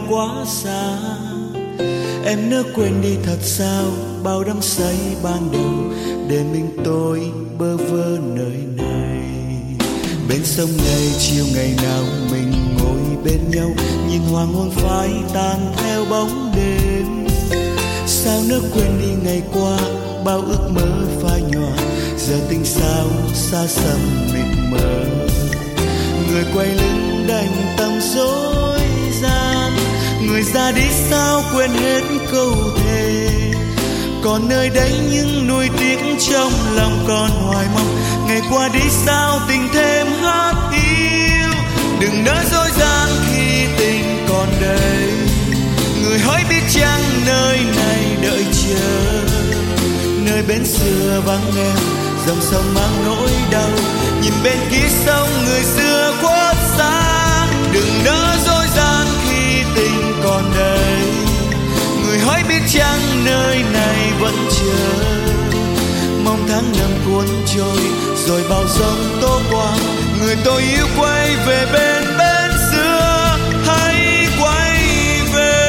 quá xa. Em nỡ quên đi thật sao bao đắm say ban đầu, để mình tôi bơ vơ nơi này. Bên sông này chiều ngày nào mình ngồi bên nhau, nhìn hoàng hôn phai tan theo bóng đêm. Sao nỡ quên đi ngày qua bao ước mơ phai nhòa, giờ tình sao xa xăm mịt mờ. Người quay lưng đành tâm dối gian, người ra đi sao quên hết câu thề. Còn nơi đây những nuối tiếc trong lòng còn hoài mong, ngày qua đi sao tình thêm hát yêu. Đừng nỡ dối gian khi tình còn đây, người hỡi biết chăng nơi này đợi chờ. Nơi bến xưa vắng em, dòng sông mang nỗi đau, nhìn bên kia sông người xưa khuất xa. Đừng nỡ dối gian khi tình còn đây, người hỡi biết chăng nơi này vẫn chờ. Mong tháng năm cuốn trôi rồi bao giông tố qua, người tôi yêu quay về bên xưa. Hãy quay về.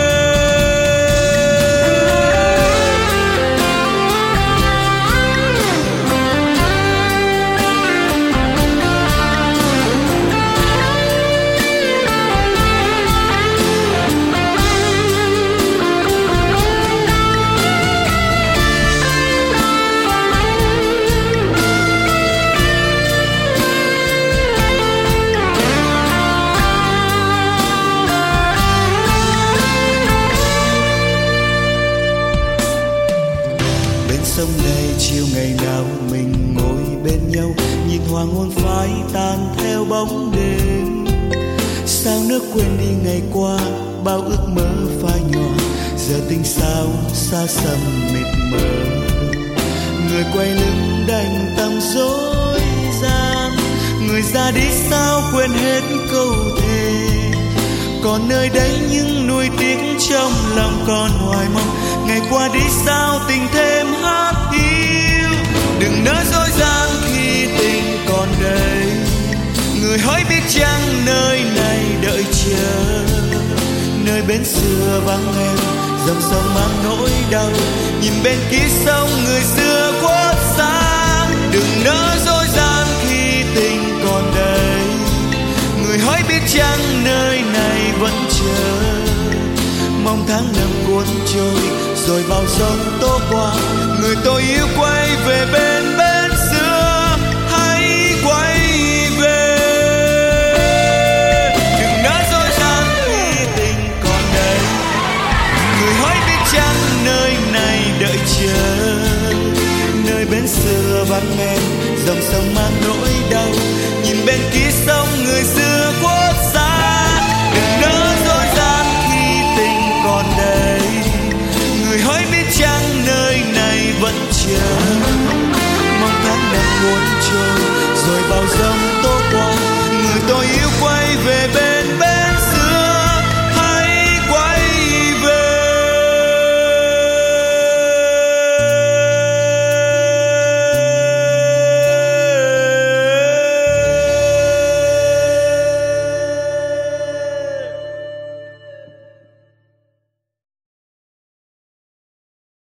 Sông này chiều ngày nào mình ngồi bên nhau, nhìn hoàng hôn phai tan theo bóng đêm. Sao nỡ quên đi ngày qua bao ước mơ phai nhòa, giờ tình sao xa xăm mịt mờ. Người quay lưng đành tâm dối gian, người ra đi sao quên hết câu thề. Còn nơi đây những nuối tiếc trong lòng còn hoài mong, ngày qua đi sao tình thêm hát yêu. Đừng nỡ dối gian khi tình còn đây, người hỡi biết chăng nơi này đợi chờ. Nơi bến xưa vắng em, dòng sông mang nỗi đau, nhìn bên kia sông người xưa khuất xa. Đừng nỡ dối gian khi tình còn đây, người hỡi biết chăng nơi này vẫn chờ. Mong tháng năm cuốn trôi rồi bao giông tố qua, người tôi yêu quay về bên xưa. Hãy quay về. Đừng nỡ dối gian khi tình còn đây, người hỡi biết chăng nơi này đợi chờ. Nơi bến xưa vắng em, dòng sông mang nỗi đau, nhìn bên kia